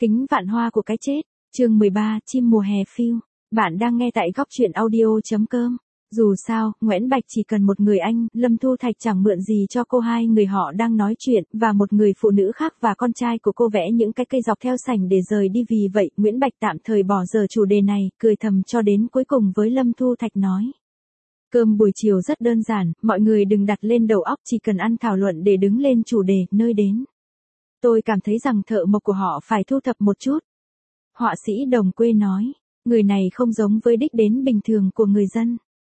Kính vạn hoa của cái chết, chương 13, chim mùa hè phiêu. Bạn đang nghe tại góc truyện audio.com. Dù sao, Nguyễn Bạch chỉ cần một người anh, Lâm Thu Thạch chẳng mượn gì cho cô, hai người họ đang nói chuyện, và một người phụ nữ khác và con trai của cô vẽ những cái cây dọc theo sảnh để rời đi. Vì vậy, Nguyễn Bạch tạm thời bỏ dở chủ đề này, cười thầm cho đến cuối cùng với Lâm Thu Thạch nói. Cơm buổi chiều rất đơn giản, mọi người đừng đặt lên đầu óc, chỉ cần ăn thảo luận để đứng lên chủ đề, nơi đến. Tôi cảm thấy rằng thợ mộc của họ phải thu thập một chút. Họa sĩ đồng quê nói, người này không giống với đích đến bình thường của người dân.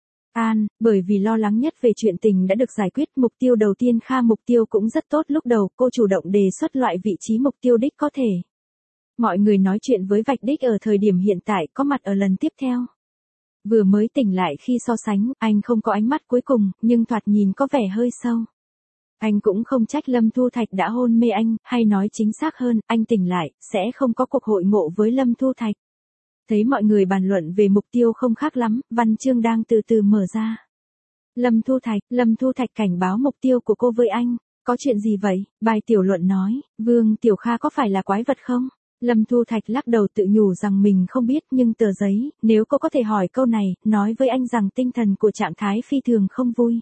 Bởi vì lo lắng nhất về chuyện tình đã được giải quyết. Mục tiêu đầu tiên mục tiêu cũng rất tốt. Lúc đầu cô chủ động đề xuất loại vị trí mục tiêu đích có thể. Mọi người nói chuyện với vạch đích ở thời điểm hiện tại, có mặt ở lần tiếp theo. Vừa mới tỉnh lại khi so sánh, anh không có ánh mắt cuối cùng, nhưng thoạt nhìn có vẻ hơi sâu. Anh cũng không trách Lâm Thu Thạch đã hôn mê anh, hay nói chính xác hơn, anh tỉnh lại, sẽ không có cuộc hội ngộ với Lâm Thu Thạch. Thấy mọi người bàn luận về mục tiêu không khác lắm, văn chương đang từ từ mở ra. Lâm Thu Thạch cảnh báo mục tiêu của cô với anh. Có chuyện gì vậy? Bài tiểu luận nói, Vương Tiểu Kha có phải là quái vật không? Lâm Thu Thạch lắc đầu tự nhủ rằng mình không biết, nhưng tờ giấy, nếu cô có thể hỏi câu này, nói với anh rằng tinh thần của trạng thái phi thường không vui.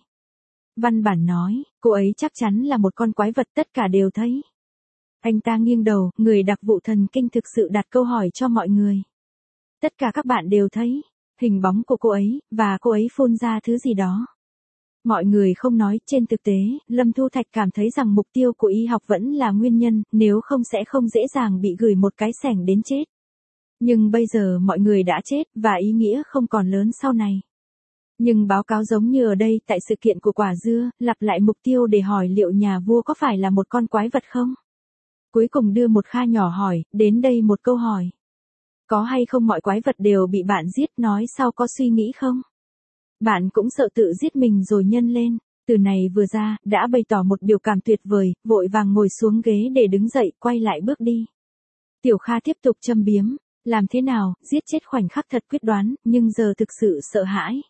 Văn bản nói, cô ấy chắc chắn là một con quái vật, tất cả đều thấy. Anh ta nghiêng đầu, người đặc vụ thần kinh thực sự đặt câu hỏi cho mọi người. Tất cả các bạn đều thấy hình bóng của cô ấy, và cô ấy phun ra thứ gì đó. Mọi người không nói. Trên thực tế, Lâm Thu Thạch cảm thấy rằng mục tiêu của y học vẫn là nguyên nhân, nếu không sẽ không dễ dàng bị gửi một cái xẻng đến chết. Nhưng bây giờ mọi người đã chết, và ý nghĩa không còn lớn sau này. Nhưng báo cáo giống như ở đây, tại sự kiện của quả dưa, lặp lại mục tiêu để hỏi liệu nhà vua có phải là một con quái vật không? Cuối cùng đưa một kha nhỏ hỏi, đến đây một câu hỏi. Có hay không mọi quái vật đều bị bạn giết, nói sau có suy nghĩ không? Bạn cũng sợ tự giết mình rồi nhân lên. Từ này vừa ra, đã bày tỏ một biểu cảm tuyệt vời, vội vàng ngồi xuống ghế để đứng dậy, quay lại bước đi. Tiểu Kha tiếp tục châm biếm, làm thế nào, giết chết khoảnh khắc thật quyết đoán, nhưng giờ thực sự sợ hãi.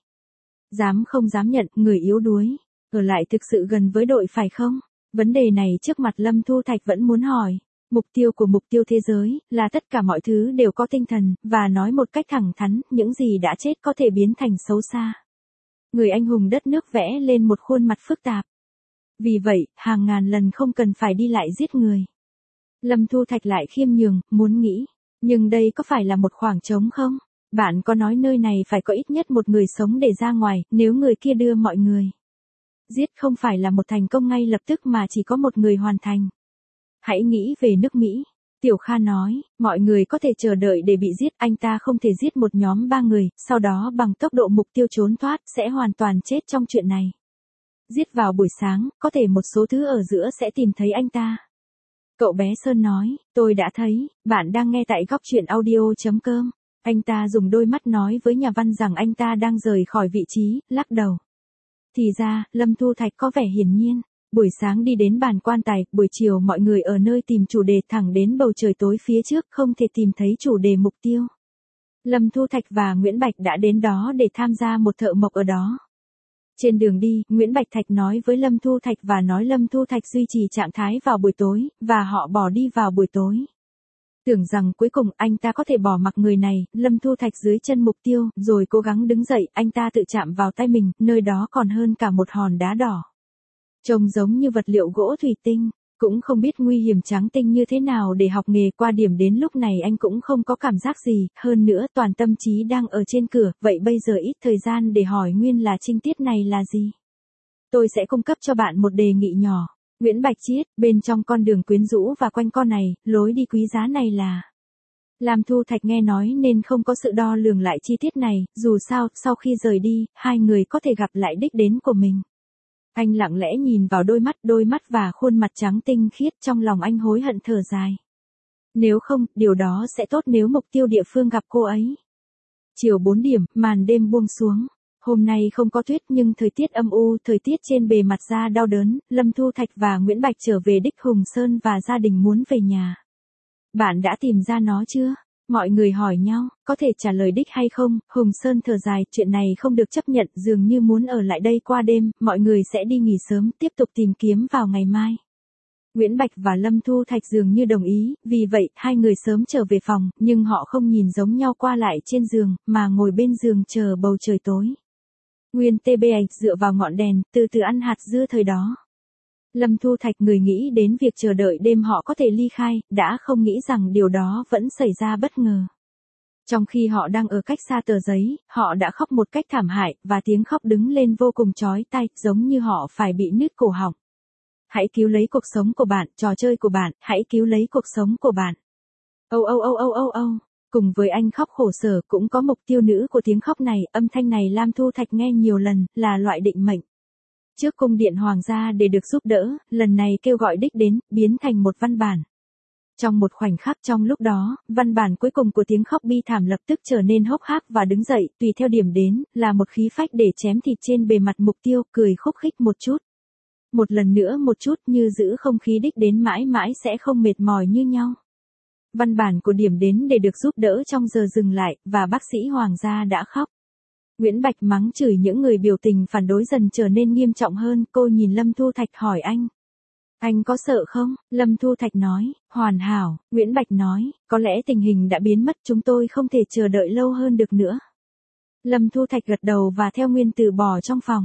Dám không dám nhận, người yếu đuối. Ở lại thực sự gần với đội phải không? Vấn đề này trước mặt Lâm Thu Thạch vẫn muốn hỏi. Mục tiêu của mục tiêu thế giới, là tất cả mọi thứ đều có tinh thần, và nói một cách thẳng thắn, những gì đã chết có thể biến thành xấu xa. Người anh hùng đất nước vẽ lên một khuôn mặt phức tạp. Vì vậy, hàng ngàn lần không cần phải đi lại giết người. Lâm Thu Thạch lại khiêm nhường, muốn nghĩ. Nhưng đây có phải là một khoảng trống không? Bạn có nói nơi này phải có ít nhất một người sống để ra ngoài, nếu người kia đưa mọi người. Giết không phải là một thành công ngay lập tức mà chỉ có một người hoàn thành. Hãy nghĩ về nước Mỹ. Tiểu Kha nói, mọi người có thể chờ đợi để bị giết, anh ta không thể giết một nhóm 3 người, sau đó bằng tốc độ mục tiêu trốn thoát, sẽ hoàn toàn chết trong chuyện này. Giết vào buổi sáng, có thể một số thứ ở giữa sẽ tìm thấy anh ta. Cậu bé Sơn nói, tôi đã thấy, bạn đang nghe tại góc truyện audio.com. Anh ta dùng đôi mắt nói với nhà văn rằng anh ta đang rời khỏi vị trí, lắc đầu. Thì ra, Lâm Thu Thạch có vẻ hiển nhiên. Buổi sáng đi đến bàn quan tài, buổi chiều mọi người ở nơi tìm chủ đề, thẳng đến bầu trời tối phía trước không thể tìm thấy chủ đề mục tiêu. Lâm Thu Thạch và Nguyễn Bạch đã đến đó để tham gia một thợ mộc ở đó. Trên đường đi, Nguyễn Bạch Thạch nói với Lâm Thu Thạch và nói Lâm Thu Thạch duy trì trạng thái vào buổi tối, và họ bỏ đi vào buổi tối. Tưởng rằng cuối cùng anh ta có thể bỏ mặc người này, Lâm Thu Thạch dưới chân mục tiêu, rồi cố gắng đứng dậy, anh ta tự chạm vào tay mình, nơi đó còn hơn cả một hòn đá đỏ. Trông giống như vật liệu gỗ thủy tinh, cũng không biết nguy hiểm trắng tinh như thế nào để học nghề. Qua điểm đến lúc này anh cũng không có cảm giác gì, hơn nữa toàn tâm trí đang ở trên cửa, vậy bây giờ ít thời gian để hỏi nguyên là trinh tiết này là gì. Tôi sẽ cung cấp cho bạn một đề nghị nhỏ. Nguyễn Bạch Chiết, bên trong con đường quyến rũ và quanh co này, lối đi quý giá này là... Lâm Thu Thạch nghe nói nên không có sự đo lường lại chi tiết này, dù sao, sau khi rời đi, hai người có thể gặp lại đích đến của mình. Anh lặng lẽ nhìn vào đôi mắt và khuôn mặt trắng tinh khiết, trong lòng anh hối hận thở dài. Nếu không, điều đó sẽ tốt nếu mục tiêu địa phương gặp cô ấy. Chiều 4 điểm, màn đêm buông xuống. Hôm nay không có tuyết nhưng thời tiết âm u, thời tiết trên bề mặt da đau đớn. Lâm Thu Thạch và Nguyễn Bạch trở về đích Hùng Sơn và gia đình muốn về nhà. Bạn đã tìm ra nó chưa? Mọi người hỏi nhau, có thể trả lời đích hay không? Hùng Sơn thở dài, chuyện này không được chấp nhận, dường như muốn ở lại đây qua đêm, mọi người sẽ đi nghỉ sớm, tiếp tục tìm kiếm vào ngày mai. Nguyễn Bạch và Lâm Thu Thạch dường như đồng ý, vì vậy, hai người sớm trở về phòng, nhưng họ không nhìn giống nhau qua lại trên giường, mà ngồi bên giường chờ bầu trời tối. Nguyên TB dựa vào ngọn đèn, từ từ ăn hạt dưa thời đó. Lâm Thu Thạch người nghĩ đến việc chờ đợi đêm họ có thể ly khai, đã không nghĩ rằng điều đó vẫn xảy ra bất ngờ. Trong khi họ đang ở cách xa tờ giấy, họ đã khóc một cách thảm hại, và tiếng khóc đứng lên vô cùng chói tai, giống như họ phải bị nứt cổ họng. Hãy cứu lấy cuộc sống của bạn, trò chơi của bạn, hãy cứu lấy cuộc sống của bạn. Âu âu âu âu âu âu. Cùng với anh khóc khổ sở cũng có mục tiêu nữ của tiếng khóc này, âm thanh này Lam Thu Thạch nghe nhiều lần, là loại định mệnh. Trước cung điện hoàng gia để được giúp đỡ, lần này kêu gọi đích đến, biến thành một văn bản. Trong một khoảnh khắc trong lúc đó, văn bản cuối cùng của tiếng khóc bi thảm lập tức trở nên hốc hác và đứng dậy, tùy theo điểm đến, là một khí phách để chém thịt trên bề mặt mục tiêu, cười khúc khích một chút. Một lần nữa một chút như giữ không khí đích đến mãi mãi sẽ không mệt mỏi như nhau. Văn bản của điểm đến để được giúp đỡ trong giờ dừng lại, và bác sĩ hoàng gia đã khóc. Nguyễn Bạch mắng chửi những người biểu tình phản đối dần trở nên nghiêm trọng hơn, cô nhìn Lâm Thu Thạch hỏi anh. Anh có sợ không? Lâm Thu Thạch nói, hoàn hảo. Nguyễn Bạch nói, có lẽ tình hình đã biến mất, chúng tôi không thể chờ đợi lâu hơn được nữa. Lâm Thu Thạch gật đầu và theo nguyên từ bỏ trong phòng.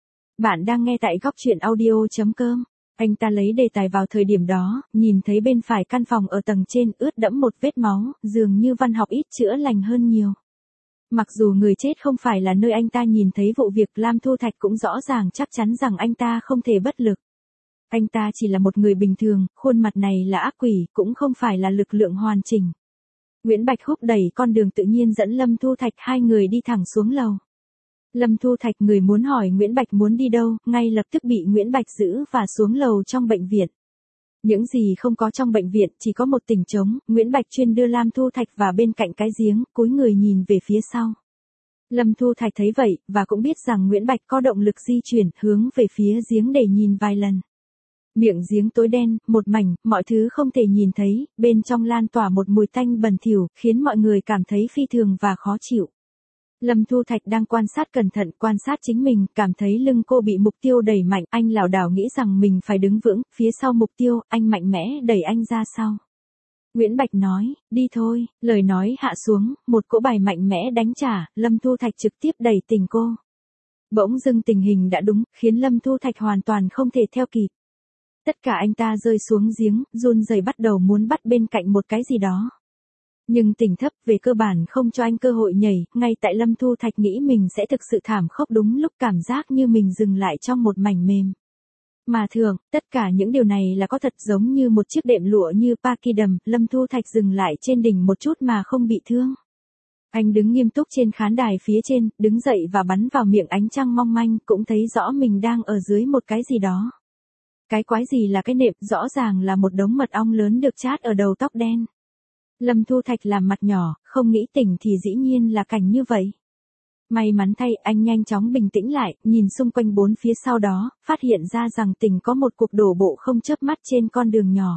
Bạn đang nghe tại góc truyện audio.com. Anh ta lấy đề tài vào thời điểm đó, nhìn thấy bên phải căn phòng ở tầng trên ướt đẫm một vết máu, dường như văn học ít chữa lành hơn nhiều. Mặc dù người chết không phải là nơi anh ta nhìn thấy vụ việc, Lam Thu Thạch cũng rõ ràng chắc chắn rằng anh ta không thể bất lực. Anh ta chỉ là một người bình thường, khuôn mặt này là ác quỷ, cũng không phải là lực lượng hoàn chỉnh. Nguyễn Bạch húc đẩy con đường tự nhiên dẫn Lâm Thu Thạch, hai người đi thẳng xuống lầu. Lâm Thu Thạch người muốn hỏi Nguyễn Bạch muốn đi đâu, ngay lập tức bị Nguyễn Bạch giữ và xuống lầu trong bệnh viện. Những gì không có trong bệnh viện, chỉ có một tỉnh trống, Nguyễn Bạch chuyên đưa Lam Thu Thạch vào bên cạnh cái giếng, cúi người nhìn về phía sau. Lâm Thu Thạch thấy vậy, và cũng biết rằng Nguyễn Bạch có động lực di chuyển, hướng về phía giếng để nhìn vài lần. Miệng giếng tối đen, một mảnh, mọi thứ không thể nhìn thấy, bên trong lan tỏa một mùi tanh bẩn thỉu, khiến mọi người cảm thấy phi thường và khó chịu. Lâm Thu Thạch đang quan sát cẩn thận, quan sát chính mình, cảm thấy lưng cô bị mục tiêu đẩy mạnh, anh lảo đảo nghĩ rằng mình phải đứng vững, phía sau mục tiêu, anh mạnh mẽ đẩy anh ra sau. Nguyễn Bạch nói, đi thôi, lời nói hạ xuống, một cỗ bài mạnh mẽ đánh trả, Lâm Thu Thạch trực tiếp đẩy tỉnh cô. Bỗng dưng tình hình đã đúng, khiến Lâm Thu Thạch hoàn toàn không thể theo kịp. Tất cả anh ta rơi xuống giếng, run rẩy bắt đầu muốn bắt bên cạnh một cái gì đó. Nhưng tỉnh thấp về cơ bản không cho anh cơ hội nhảy, ngay tại Lâm Thu Thạch nghĩ mình sẽ thực sự thảm khốc đúng lúc cảm giác như mình dừng lại trong một mảnh mềm. Mà thường, tất cả những điều này là có thật, giống như một chiếc đệm lụa như Pakidam, Lâm Thu Thạch dừng lại trên đỉnh một chút mà không bị thương. Anh đứng nghiêm túc trên khán đài phía trên, đứng dậy và bắn vào miệng ánh trăng mong manh, cũng thấy rõ mình đang ở dưới một cái gì đó. Cái quái gì là cái nệm, rõ ràng là một đống mật ong lớn được chát ở đầu tóc đen. Lâm Thu Thạch làm mặt nhỏ, không nghĩ tỉnh thì dĩ nhiên là cảnh như vậy. May mắn thay, anh nhanh chóng bình tĩnh lại, nhìn xung quanh bốn phía sau đó, phát hiện ra rằng tỉnh có một cuộc đổ bộ không chớp mắt trên con đường nhỏ.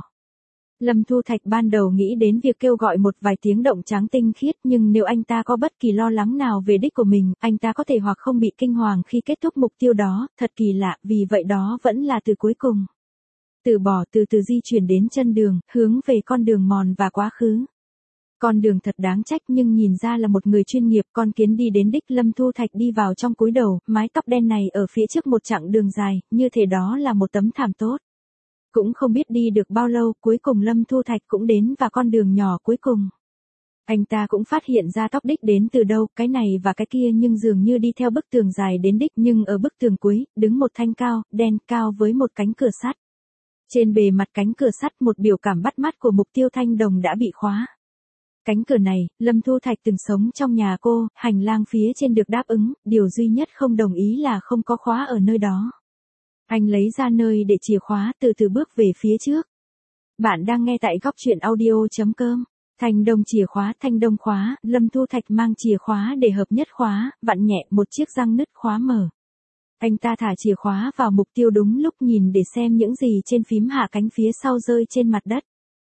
Lâm Thu Thạch ban đầu nghĩ đến việc kêu gọi một vài tiếng động tráng tinh khiết, nhưng nếu anh ta có bất kỳ lo lắng nào về đích của mình, anh ta có thể hoặc không bị kinh hoàng khi kết thúc mục tiêu đó, thật kỳ lạ, vì vậy đó vẫn là từ cuối cùng. Từ bỏ, từ từ di chuyển đến chân đường, hướng về con đường mòn và quá khứ. Con đường thật đáng trách, nhưng nhìn ra là một người chuyên nghiệp, con kiến đi đến đích. Lâm Thu Thạch đi vào trong cúi đầu, mái tóc đen này ở phía trước một chặng đường dài, như thể đó là một tấm thảm tốt. Cũng không biết đi được bao lâu, cuối cùng Lâm Thu Thạch cũng đến và con đường nhỏ cuối cùng. Anh ta cũng phát hiện ra tóc đích đến từ đâu, cái này và cái kia, nhưng dường như đi theo bức tường dài đến đích, nhưng ở bức tường cuối, đứng một thanh cao, đen cao với một cánh cửa sắt. Trên bề mặt cánh cửa sắt một biểu cảm bắt mắt của mục tiêu thanh đồng đã bị khóa. Cánh cửa này, Lâm Thu Thạch từng sống trong nhà cô, hành lang phía trên được đáp ứng, điều duy nhất không đồng ý là không có khóa ở nơi đó. Anh lấy ra nơi để chìa khóa, từ từ bước về phía trước. Bạn đang nghe tại góc truyện audio.com. Thanh đồng chìa khóa, thanh đồng khóa, Lâm Thu Thạch mang chìa khóa để hợp nhất khóa, vặn nhẹ một chiếc răng nứt khóa mở. Anh ta thả chìa khóa vào mục tiêu đúng lúc, nhìn để xem những gì trên phím hạ cánh phía sau rơi trên mặt đất.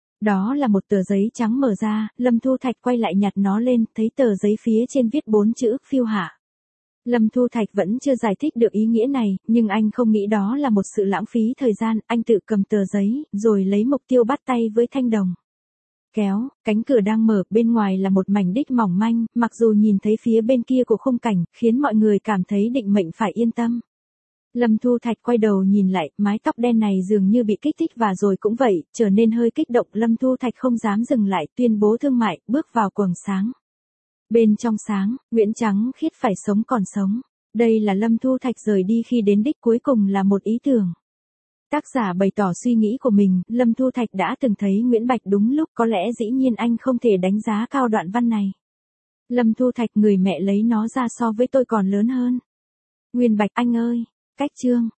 Đó là một tờ giấy trắng mở ra, Lâm Thu Thạch quay lại nhặt nó lên, thấy tờ giấy phía trên viết 4 chữ, phiêu hạ. Lâm Thu Thạch vẫn chưa giải thích được ý nghĩa này, nhưng anh không nghĩ đó là một sự lãng phí thời gian, anh tự cầm tờ giấy, rồi lấy mục tiêu bắt tay với thanh đồng. Kéo, cánh cửa đang mở, bên ngoài là một mảnh đích mỏng manh, mặc dù nhìn thấy phía bên kia của khung cảnh, khiến mọi người cảm thấy định mệnh phải yên tâm. Lâm Thu Thạch quay đầu nhìn lại, mái tóc đen này dường như bị kích thích và rồi cũng vậy, trở nên hơi kích động. Lâm Thu Thạch không dám dừng lại, tuyên bố thương mại, bước vào quầng sáng. Bên trong sáng, Nguyễn Trắng Khiết phải sống còn sống. Đây là Lâm Thu Thạch rời đi khi đến đích cuối cùng là một ý tưởng. Tác giả bày tỏ suy nghĩ của mình, Lâm Thu Thạch đã từng thấy Nguyễn Bạch đúng lúc, có lẽ dĩ nhiên anh không thể đánh giá cao đoạn văn này. Lâm Thu Thạch, người mẹ lấy nó ra so với tôi còn lớn hơn. Nguyên Bạch, anh ơi, cách chương.